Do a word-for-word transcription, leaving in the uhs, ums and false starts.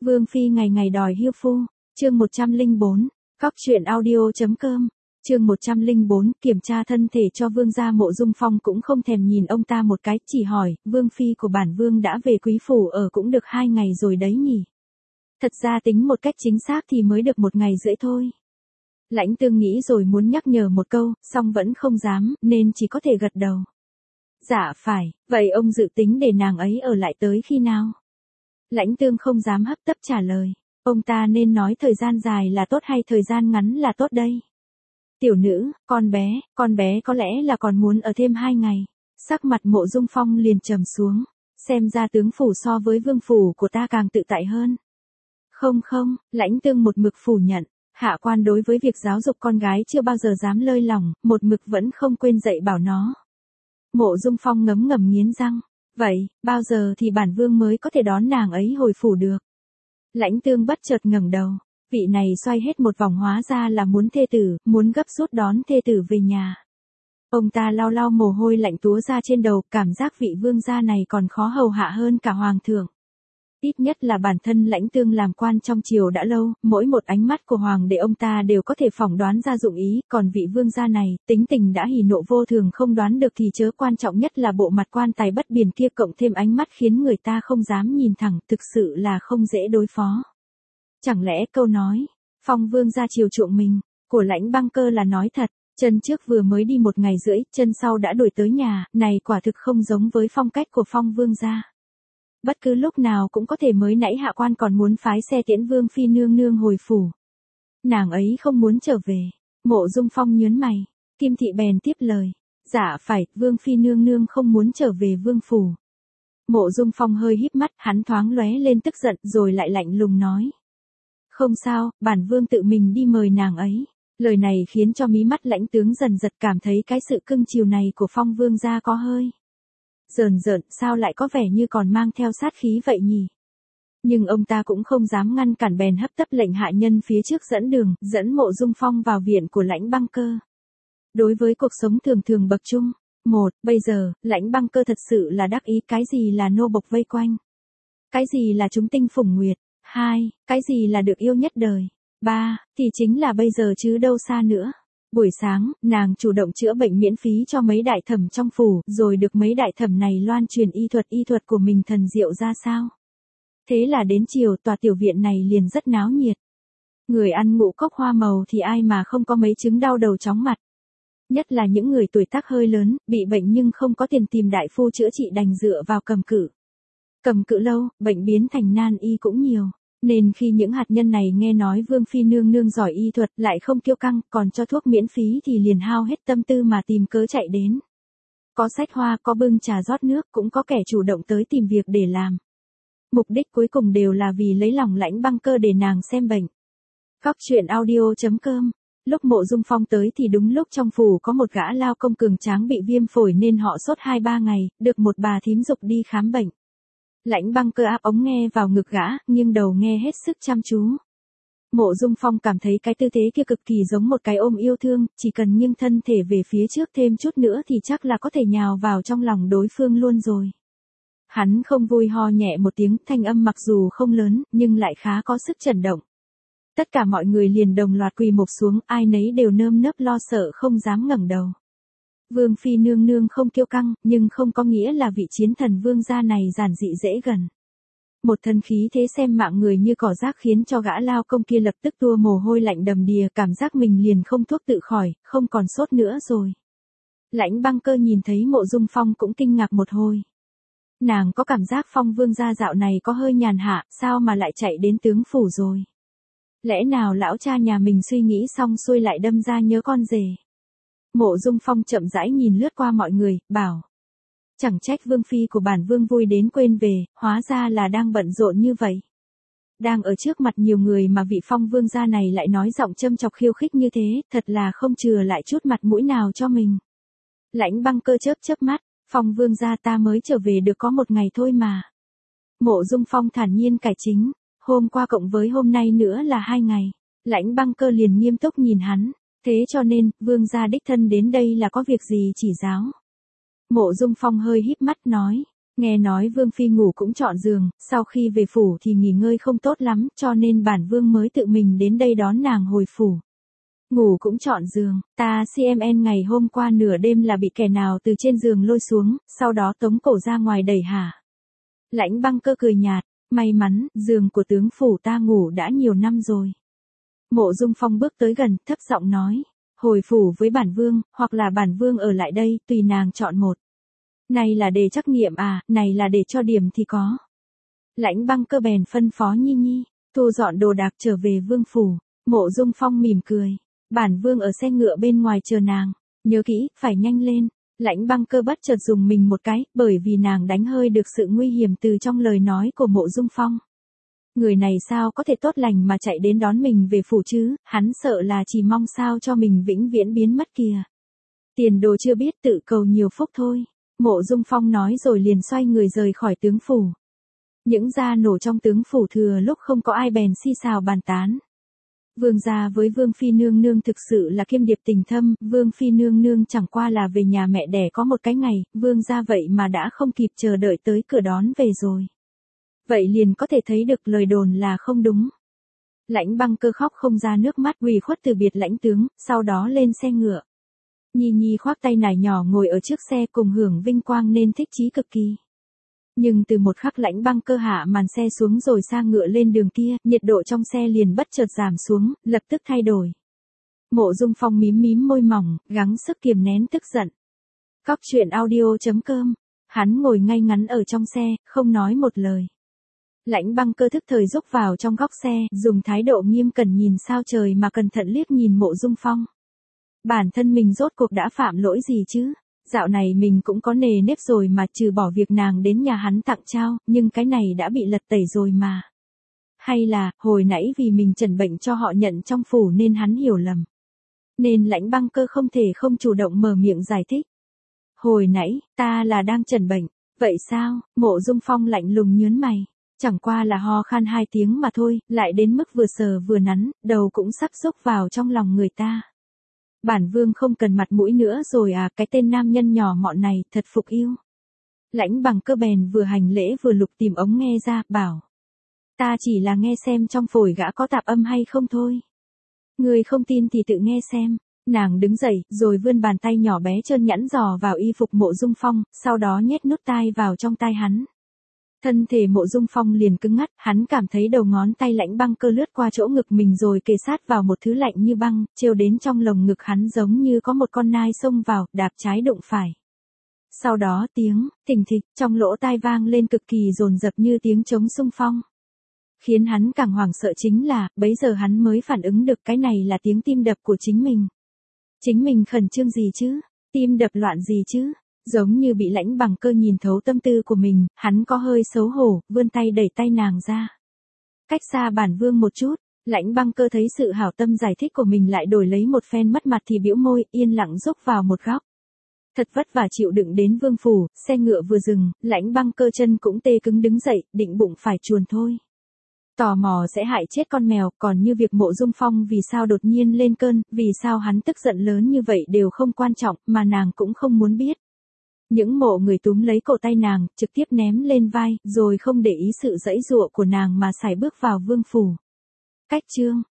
Vương phi ngày ngày đòi hiêu phu, chương một trăm lẻ bốn, cóc truyện audio.com, chương một trăm lẻ bốn, kiểm tra thân thể cho vương gia. Mộ Dung Phong cũng không thèm nhìn ông ta một cái, chỉ hỏi, vương phi của bản vương đã về quý phủ ở cũng được hai ngày rồi đấy nhỉ. Thật ra tính một cách chính xác thì mới được một ngày rưỡi thôi. Lãnh Tương nghĩ rồi muốn nhắc nhở một câu, song vẫn không dám, nên chỉ có thể gật đầu. Dạ phải, vậy ông dự tính để nàng ấy ở lại tới khi nào? Lãnh Tương không dám hấp tấp trả lời. Ông ta nên nói thời gian dài là tốt hay thời gian ngắn là tốt đây? Tiểu nữ, con bé, con bé có lẽ là còn muốn ở thêm hai ngày. Sắc mặt Mộ Dung Phong liền trầm xuống. Xem ra tướng phủ so với vương phủ của ta càng tự tại hơn. Không không, Lãnh Tương một mực phủ nhận. Hạ quan đối với việc giáo dục con gái chưa bao giờ dám lơi lỏng, một mực vẫn không quên dạy bảo nó. Mộ Dung Phong ngấm ngầm nghiến răng. Vậy, bao giờ thì bản vương mới có thể đón nàng ấy hồi phủ được? Lãnh Tương bất chợt ngẩng đầu. Vị này xoay hết một vòng hóa ra là muốn thê tử, muốn gấp rút đón thê tử về nhà. Ông ta lau lau mồ hôi lạnh túa ra trên đầu, cảm giác vị vương gia này còn khó hầu hạ hơn cả hoàng thượng. Ít nhất là bản thân Lãnh Tương làm quan trong triều đã lâu, mỗi một ánh mắt của hoàng đệ ông ta đều có thể phỏng đoán ra dụng ý, còn vị vương gia này, tính tình đã hỉ nộ vô thường không đoán được thì chớ, quan trọng nhất là bộ mặt quan tài bất biển kia cộng thêm ánh mắt khiến người ta không dám nhìn thẳng, thực sự là không dễ đối phó. Chẳng lẽ câu nói, Phong vương gia chiều chuộng mình, của Lãnh Băng Cơ là nói thật, chân trước vừa mới đi một ngày rưỡi, chân sau đã đuổi tới nhà, này quả thực không giống với phong cách của Phong vương gia. Bất cứ lúc nào cũng có thể, mới nãy hạ quan còn muốn phái xe tiễn vương phi nương nương hồi phủ. Nàng ấy không muốn trở về. Mộ Dung Phong nhớn mày. Kim thị bèn tiếp lời. Dạ phải, vương phi nương nương không muốn trở về vương phủ. Mộ Dung Phong hơi híp mắt, hắn thoáng lóe lên tức giận rồi lại lạnh lùng nói. Không sao, bản vương tự mình đi mời nàng ấy. Lời này khiến cho mí mắt Lãnh tướng dần giật, cảm thấy cái sự cưng chiều này của Phong vương gia có hơi rờn rợn, sao lại có vẻ như còn mang theo sát khí vậy nhỉ? Nhưng ông ta cũng không dám ngăn cản, bèn hấp tấp lệnh hạ nhân phía trước dẫn đường, dẫn Mộ Dung Phong vào viện của Lãnh Băng Cơ. Đối với cuộc sống thường thường bậc trung, một, bây giờ, Lãnh Băng Cơ thật sự là đắc ý, cái gì là nô bộc vây quanh? Cái gì là chúng tinh phủng nguyệt? Hai, cái gì là được yêu nhất đời? Ba, thì chính là bây giờ chứ đâu xa nữa. Buổi sáng, nàng chủ động chữa bệnh miễn phí cho mấy đại thẩm trong phủ, rồi được mấy đại thẩm này loan truyền y thuật y thuật của mình thần diệu ra sao. Thế là đến chiều, tòa tiểu viện này liền rất náo nhiệt. Người ăn ngũ cốc hoa màu thì ai mà không có mấy chứng đau đầu chóng mặt. Nhất là những người tuổi tác hơi lớn, bị bệnh nhưng không có tiền tìm đại phu chữa trị, đành dựa vào cầm cự. Cầm cự lâu, bệnh biến thành nan y cũng nhiều. Nên khi những hạt nhân này nghe nói vương phi nương nương giỏi y thuật, lại không kiêu căng, còn cho thuốc miễn phí thì liền hao hết tâm tư mà tìm cớ chạy đến. Có xách hoa, có bưng trà rót nước, cũng có kẻ chủ động tới tìm việc để làm. Mục đích cuối cùng đều là vì lấy lòng Lãnh Băng Cơ để nàng xem bệnh. Cóc truyện audio.com. Lúc Mộ Dung Phong tới thì đúng lúc trong phủ có một gã lao công cường tráng bị viêm phổi nên họ sốt hai ba ngày, được một bà thím giục đi khám bệnh. Lãnh Băng Cơ áp ống nghe vào ngực gã, nghiêng đầu nghe hết sức chăm chú. Mộ Dung Phong cảm thấy cái tư thế kia cực kỳ giống một cái ôm yêu thương, chỉ cần nghiêng thân thể về phía trước thêm chút nữa thì chắc là có thể nhào vào trong lòng đối phương luôn rồi. Hắn không vui ho nhẹ một tiếng, thanh âm mặc dù không lớn, nhưng lại khá có sức chấn động. Tất cả mọi người liền đồng loạt quỳ mộc xuống, ai nấy đều nơm nớp lo sợ không dám ngẩng đầu. Vương phi nương nương không kiêu căng, nhưng không có nghĩa là vị chiến thần vương gia này giản dị dễ gần. Một thân khí thế xem mạng người như cỏ rác khiến cho gã lao công kia lập tức tua mồ hôi lạnh đầm đìa, cảm giác mình liền không thuốc tự khỏi, không còn sốt nữa rồi. Lãnh Băng Cơ nhìn thấy Mộ Dung Phong cũng kinh ngạc một hồi. Nàng có cảm giác Phong vương gia dạo này có hơi nhàn hạ, sao mà lại chạy đến tướng phủ rồi? Lẽ nào lão cha nhà mình suy nghĩ xong xuôi lại đâm ra nhớ con rể? Mộ Dung Phong chậm rãi nhìn lướt qua mọi người, bảo. Chẳng trách vương phi của bản vương vui đến quên về, hóa ra là đang bận rộn như vậy. Đang ở trước mặt nhiều người mà vị Phong vương gia này lại nói giọng châm chọc khiêu khích như thế, thật là không chừa lại chút mặt mũi nào cho mình. Lãnh Băng Cơ chớp chớp mắt, Phong vương gia ta mới trở về được có một ngày thôi mà. Mộ Dung Phong thản nhiên cải chính, hôm qua cộng với hôm nay nữa là hai ngày. Lãnh Băng Cơ liền nghiêm túc nhìn hắn. Thế cho nên, vương gia đích thân đến đây là có việc gì chỉ giáo? Mộ Dung Phong hơi híp mắt nói, Nghe nói Vương Phi ngủ cũng chọn giường, sau khi về phủ thì nghỉ ngơi không tốt lắm, cho nên bản Vương mới tự mình đến đây đón nàng hồi phủ. Ngủ cũng chọn giường, ta xê em en ngày hôm qua nửa đêm là bị kẻ nào từ trên giường lôi xuống, sau đó tống cổ ra ngoài đẩy hả? Lãnh Băng Cơ cười nhạt, may mắn, giường của tướng phủ ta ngủ đã nhiều năm rồi. Mộ Dung Phong bước tới gần, thấp giọng nói, hồi phủ với bản Vương, hoặc là bản Vương ở lại đây, tùy nàng chọn một. Này là để trắc nghiệm à, này là để cho điểm thì có. Lãnh Băng Cơ bèn phân phó Nhi Nhi, thu dọn đồ đạc trở về vương phủ. Mộ Dung Phong mỉm cười, bản Vương ở xe ngựa bên ngoài chờ nàng, nhớ kỹ, phải nhanh lên. Lãnh Băng Cơ bất chợt dùng mình một cái, bởi vì nàng đánh hơi được sự nguy hiểm từ trong lời nói của Mộ Dung Phong. Người này sao có thể tốt lành mà chạy đến đón mình về phủ chứ, hắn sợ là chỉ mong sao cho mình vĩnh viễn biến mất kìa. Tiền đồ chưa biết tự cầu nhiều phúc thôi. Mộ Dung Phong nói rồi liền xoay người rời khỏi tướng phủ. Những gia nổ trong tướng phủ thừa lúc không có ai bèn xì xào bàn tán. Vương gia với Vương Phi nương nương thực sự là kiêm điệp tình thâm, Vương Phi nương nương chẳng qua là về nhà mẹ đẻ có một cái ngày, Vương gia vậy mà đã không kịp chờ đợi tới cửa đón về rồi. Vậy liền có thể thấy được lời đồn là không đúng. Lãnh Băng Cơ khóc không ra nước mắt ủy khuất từ biệt lãnh tướng, sau đó lên xe ngựa. Nhi Nhi khoác tay nải nhỏ ngồi ở trước xe cùng hưởng vinh quang nên thích chí cực kỳ. Nhưng từ một khắc Lãnh Băng Cơ hạ màn xe xuống rồi sang ngựa lên đường kia, nhiệt độ trong xe liền bất chợt giảm xuống, lập tức thay đổi. Mộ Dung Phong mím mím môi mỏng, gắng sức kiềm nén tức giận. Cóc truyện audio chấm com. Hắn ngồi ngay ngắn ở trong xe, không nói một lời. Lãnh Băng Cơ thức thời rúc vào trong góc xe, dùng thái độ nghiêm cẩn nhìn sao trời mà cẩn thận liếc nhìn Mộ Dung Phong. Bản thân mình rốt cuộc đã phạm lỗi gì chứ? Dạo này mình cũng có nề nếp rồi mà, trừ bỏ việc nàng đến nhà hắn tặng trao, nhưng cái này đã bị lật tẩy rồi mà. Hay là, hồi nãy vì mình trần bệnh cho họ nhận trong phủ nên hắn hiểu lầm. Nên Lãnh Băng Cơ không thể không chủ động mở miệng giải thích. Hồi nãy, ta là đang trần bệnh, vậy sao? Mộ Dung Phong lạnh lùng nhớn mày. Chẳng qua là ho khan hai tiếng mà thôi, lại đến mức vừa sờ vừa nắn, đầu cũng sắp xúc vào trong lòng người ta. Bản Vương không cần mặt mũi nữa rồi à, cái tên nam nhân nhỏ mọn này, thật phục yêu. Lãnh Băng Cơ bèn vừa hành lễ vừa lục tìm ống nghe ra, bảo. Ta chỉ là nghe xem trong phổi gã có tạp âm hay không thôi. Người không tin thì tự nghe xem. Nàng đứng dậy, rồi vươn bàn tay nhỏ bé trơn nhẵn dò vào y phục Mộ Dung Phong, sau đó nhét nút tai vào trong tai hắn. Thân thể Mộ Dung Phong liền cứng ngắt, hắn cảm thấy đầu ngón tay Lãnh Băng Cơ lướt qua chỗ ngực mình rồi kề sát vào một thứ lạnh như băng, trêu đến trong lồng ngực hắn giống như có một con nai xông vào, đạp trái đụng phải. Sau đó tiếng, thình thịch, trong lỗ tai vang lên cực kỳ dồn dập như tiếng trống xung phong. Khiến hắn càng hoảng sợ chính là, bấy giờ hắn mới phản ứng được cái này là tiếng tim đập của chính mình. Chính mình khẩn trương gì chứ? Tim đập loạn gì chứ? Giống như bị Lãnh Băng Cơ nhìn thấu tâm tư của mình, hắn có hơi xấu hổ, vươn tay đẩy tay nàng ra. Cách xa bản Vương một chút, Lãnh Băng Cơ thấy sự hảo tâm giải thích của mình lại đổi lấy một phen mất mặt thì bĩu môi, yên lặng rúc vào một góc. Thật vất vả chịu đựng đến vương phủ, xe ngựa vừa dừng, Lãnh Băng Cơ chân cũng tê cứng đứng dậy, định bụng phải chuồn thôi. Tò mò sẽ hại chết con mèo, còn như việc Mộ Dung Phong vì sao đột nhiên lên cơn, vì sao hắn tức giận lớn như vậy đều không quan trọng, mà nàng cũng không muốn biết. Những mộ người túm lấy cổ tay nàng, trực tiếp ném lên vai, rồi không để ý sự giãy giụa của nàng mà sải bước vào vương phủ. Cách chương